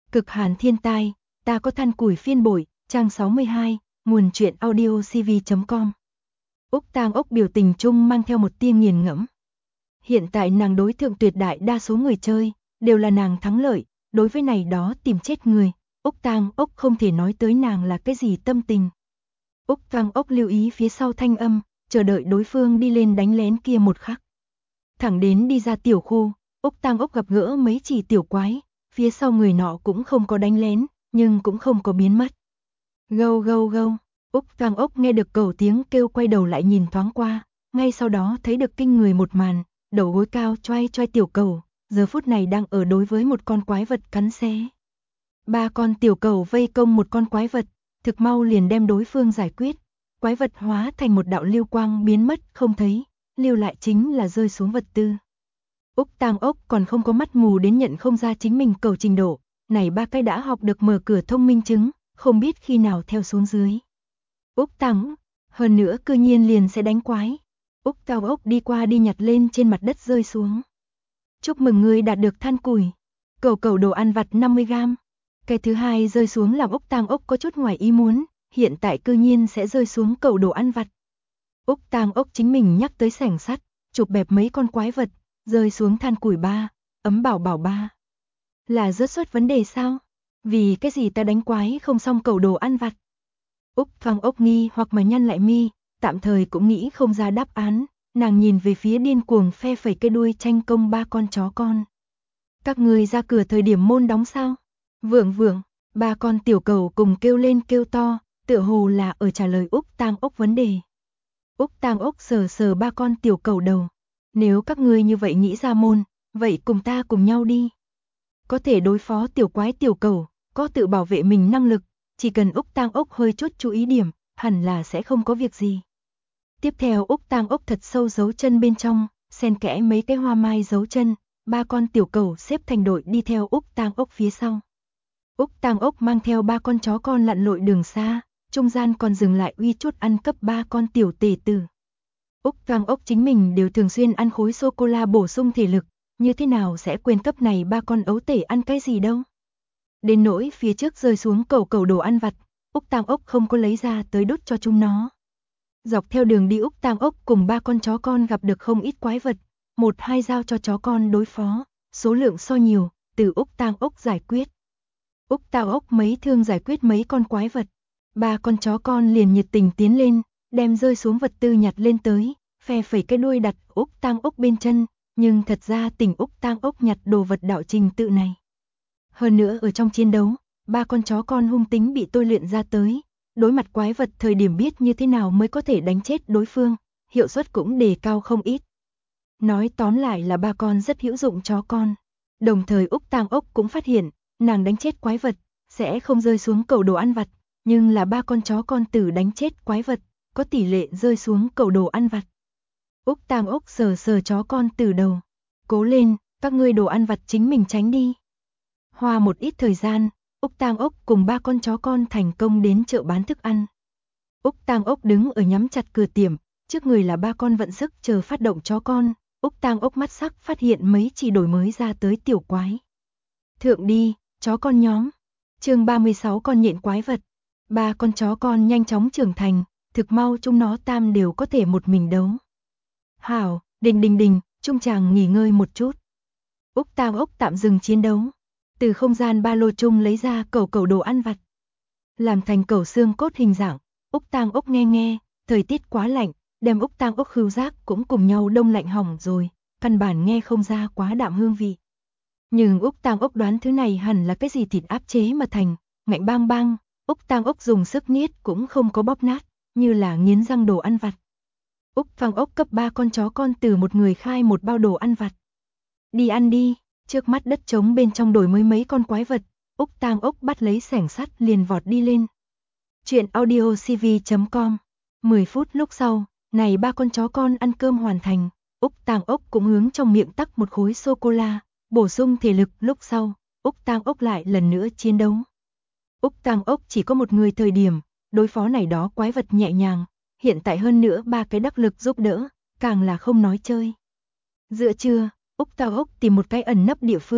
Cực hàn thiên tai, ta có than củi phiên bội, trang 62, nguồn truyện audio cv.com. Úc Tang Ốc biểu tình chung mang theo một tia nghiền ngẫm. Hiện tại nàng đối thượng tuyệt đại đa số người chơi, đều là nàng thắng lợi, đối với này đó tìm chết người, Úc Tang Ốc không thể nói tới nàng là cái gì tâm tình. Úc Tang Ốc lưu ý phía sau thanh âm, chờ đợi đối phương đi lên đánh lén kia một khắc. Thẳng đến đi ra tiểu khu, Úc Tang Ốc gặp gỡ mấy chỉ tiểu quái, phía sau người nọ cũng không có đánh lén, nhưng cũng không có biến mất. Gâu gâu gâu, Úc Tang Ốc nghe được cẩu tiếng kêu quay đầu lại nhìn thoáng qua, ngay sau đó thấy được kinh người một màn, đầu gối cao choai choai tiểu cẩu, giờ phút này đang ở đối với một con quái vật cắn xé. Ba con tiểu cẩu vây công một con quái vật, thực mau liền đem đối phương giải quyết, quái vật hóa thành một đạo lưu quang biến mất không thấy, lưu lại chính là rơi xuống vật tư. Úc Tang Ốc còn không có mắt mù đến nhận không ra chính mình cầu trình độ, này ba cái đã học được mở cửa thông minh chứng, không biết khi nào theo xuống dưới. Úc Tang, hơn nữa cư nhiên liền sẽ đánh quái. Úc Tang Ốc đi qua đi nhặt lên trên mặt đất rơi xuống. Chúc mừng ngươi đạt được than củi. Cẩu đồ ăn vặt 50g. Cái thứ hai rơi xuống làm Úc Tang Ốc có chút ngoài ý muốn, hiện tại cư nhiên sẽ rơi xuống cẩu đồ ăn vặt. Úc Tang Ốc chính mình nhắc tới xẻng sắt, chụp bẹp mấy con quái vật, rơi xuống than củi 3, ấm bảo bảo 3. Là rớt xuất vấn đề sao? Vì cái gì ta đánh quái không xong cẩu đồ ăn vặt? Úc Tang Ốc nghi hoặc mà nhăn lại mi, tạm thời cũng nghĩ không ra đáp án, nàng nhìn về phía điên cuồng phe phẩy cái đuôi tranh công ba con chó con. Các người ra cửa thời điểm môn đóng sao? Vượng vượng, ba con tiểu cẩu cùng kêu lên kêu to, tựa hồ là ở trả lời Úc Tang Ốc vấn đề. Úc Tang Ốc sờ sờ ba con tiểu cẩu đầu. Nếu các ngươi như vậy nghĩ ra môn, vậy cùng ta cùng nhau đi. Có thể đối phó tiểu quái tiểu cẩu, có tự bảo vệ mình năng lực, chỉ cần Úc Tang Ốc hơi chút chú ý điểm, hẳn là sẽ không có việc gì. Tiếp theo Úc Tang Ốc thật sâu giấu chân bên trong, xen kẽ mấy cái hoa mai giấu chân, ba con tiểu cẩu xếp thành đội đi theo Úc Tang Ốc phía sau. Úc Tang Ốc mang theo ba con chó con lặn lội đường xa, trung gian còn dừng lại uy chút ăn cấp ba con tiểu tể tử. Úc Tang Ốc chính mình đều thường xuyên ăn khối sô-cô-la bổ sung thể lực, như thế nào sẽ quên cấp này ba con ấu tể ăn cái gì đâu. Đến nỗi phía trước rơi xuống cẩu đồ ăn vặt, Úc Tang Ốc không có lấy ra tới đút cho chúng nó. Dọc theo đường đi Úc Tang Ốc cùng ba con chó con gặp được không ít quái vật, 1-2 giao cho chó con đối phó, số lượng so nhiều, từ Úc Tang Ốc giải quyết. Úc Tang Ốc mấy thương giải quyết mấy con quái vật, ba con chó con liền nhiệt tình tiến lên, đem rơi xuống vật tư nhặt lên tới, phe phẩy cái đuôi đặt Úc Tang Ốc bên chân, nhưng thật ra tỉnh Úc Tang Ốc nhặt đồ vật đạo trình tự này. Hơn nữa ở trong chiến đấu, ba con chó con hung tính bị tôi luyện ra tới, đối mặt quái vật thời điểm biết như thế nào mới có thể đánh chết đối phương, hiệu suất cũng đề cao không ít. Nói tóm lại là ba con rất hữu dụng chó con. Đồng thời Úc Tang Ốc cũng phát hiện, nàng đánh chết quái vật, sẽ không rơi xuống cẩu đồ ăn vặt, nhưng là ba con chó con tử đánh chết quái vật, có tỷ lệ rơi xuống cẩu đồ ăn vặt. Úc Tang Ốc sờ sờ chó con từ đầu. Cố lên, các ngươi đồ ăn vặt chính mình tránh đi. Hoa một ít thời gian, Úc Tang Ốc cùng ba con chó con thành công đến chợ bán thức ăn. Úc Tang Ốc đứng ở nhắm chặt cửa tiệm, trước người là ba con vận sức chờ phát động chó con. Úc Tang Ốc mắt sắc phát hiện mấy chỉ đổi mới ra tới tiểu quái. Thượng đi, chó con nhóm. Chương 36 con nhện quái vật. Ba con chó con nhanh chóng trưởng thành, thực mau chúng nó tam đều có thể một mình đấu. Hảo, đình, trung chàng nghỉ ngơi một chút. Úc Tang Ốc tạm dừng chiến đấu, từ không gian ba lô chung lấy ra cẩu đồ ăn vặt. Làm thành cẩu xương cốt hình dạng, Úc Tang Ốc nghe, thời tiết quá lạnh, đem Úc Tang Ốc khứu giác cũng cùng nhau đông lạnh hỏng rồi, căn bản nghe không ra quá đạm hương vị. Nhưng Úc Tang Ốc đoán thứ này hẳn là cái gì thịt áp chế mà thành, ngạnh bang bang, Úc Tang Ốc dùng sức niết cũng không có bóp nát, như là nghiến răng đồ ăn vặt. Úc Tang Ốc cấp 3 con chó con từ một người khai một bao đồ ăn vặt. Đi ăn đi, trước mắt đất trống bên trong đổi mới mấy con quái vật, Úc Tang Ốc bắt lấy xẻng sắt liền vọt đi lên. Chuyện audio cv.com. 10 phút lúc sau, này ba con chó con ăn cơm hoàn thành, Úc Tang Ốc cũng hướng trong miệng tắc một khối sô-cô-la, bổ sung thể lực lúc sau, Úc Tang Ốc lại lần nữa chiến đấu. Úc Tang Ốc chỉ có một người thời điểm, đối phó này đó quái vật nhẹ nhàng, hiện tại hơn nữa ba cái đắc lực giúp đỡ, càng là không nói chơi. Giữa trưa, Úc Tang Ốc tìm một cái ẩn nấp địa phương,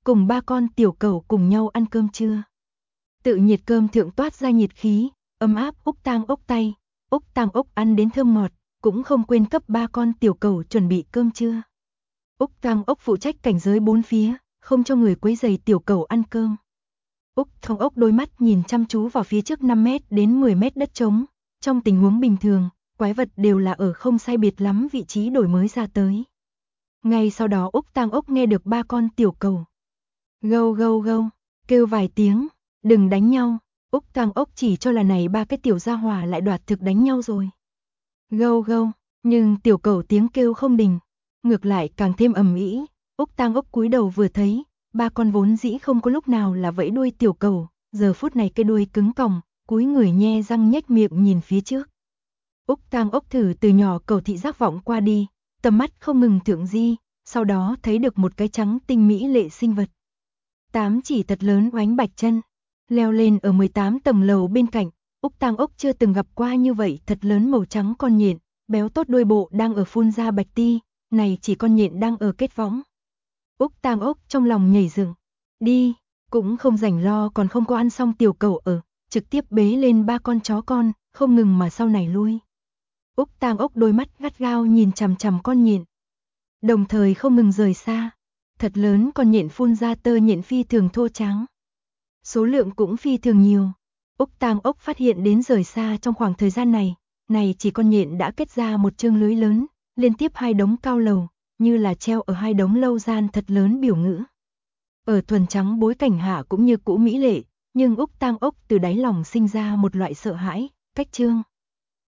cùng ba con tiểu cẩu cùng nhau ăn cơm trưa. Tự nhiệt cơm thượng toát ra nhiệt khí, ấm áp. Úc Tang Ốc tay, Úc Tang Ốc ăn đến thơm ngọt, cũng không quên cấp ba con tiểu cẩu chuẩn bị cơm trưa. Úc Tang Ốc phụ trách cảnh giới bốn phía, không cho người quấy rầy tiểu cẩu ăn cơm. Úc Tang Ốc đôi mắt nhìn chăm chú vào phía trước 5 mét đến 10 mét đất trống, trong tình huống bình thường, quái vật đều là ở không sai biệt lắm vị trí đổi mới ra tới. Ngay sau đó Úc Tang Ốc nghe được ba con tiểu cẩu gâu gâu gâu kêu vài tiếng, đừng đánh nhau. Úc Tang Ốc chỉ cho là này ba cái tiểu gia hỏa lại đoạt thực đánh nhau rồi. Gâu gâu, nhưng tiểu cẩu tiếng kêu không đình, ngược lại càng thêm ầm ĩ. Úc Tang Ốc cúi đầu vừa thấy, ba con vốn dĩ không có lúc nào là vẫy đuôi tiểu cẩu, giờ phút này cái đuôi cứng còng, cúi người nhe răng nhếch miệng nhìn phía trước. Úc Tang Ốc thử từ nhỏ cầu thị giác vọng qua đi, tầm mắt không ngừng thượng di, sau đó thấy được một cái trắng tinh mỹ lệ sinh vật. 8 chỉ thật lớn oánh bạch chân, leo lên ở 18 tầng lầu bên cạnh. Úc Tang Ốc chưa từng gặp qua như vậy thật lớn màu trắng con nhện, béo tốt đuôi bộ đang ở phun ra bạch ti, này chỉ con nhện đang ở kết võng. Úc Tang Ốc trong lòng nhảy dựng, đi, cũng không rảnh lo còn không có ăn xong tiểu cẩu ở, trực tiếp bế lên ba con chó con, không ngừng mà sau này lui. Úc Tang Ốc đôi mắt gắt gao nhìn chằm chằm con nhện, đồng thời không ngừng rời xa. Thật lớn con nhện phun ra tơ nhện phi thường thô trắng, số lượng cũng phi thường nhiều. Úc Tang Ốc phát hiện đến rời xa trong khoảng thời gian này, chỉ con nhện đã kết ra một chương lưới lớn, liên tiếp hai đống cao lầu, như là treo ở hai đống lâu gian thật lớn biểu ngữ. Ở thuần trắng bối cảnh hạ cũng như cũ mỹ lệ, nhưng Úc Tang Ốc từ đáy lòng sinh ra một loại sợ hãi, cách trương.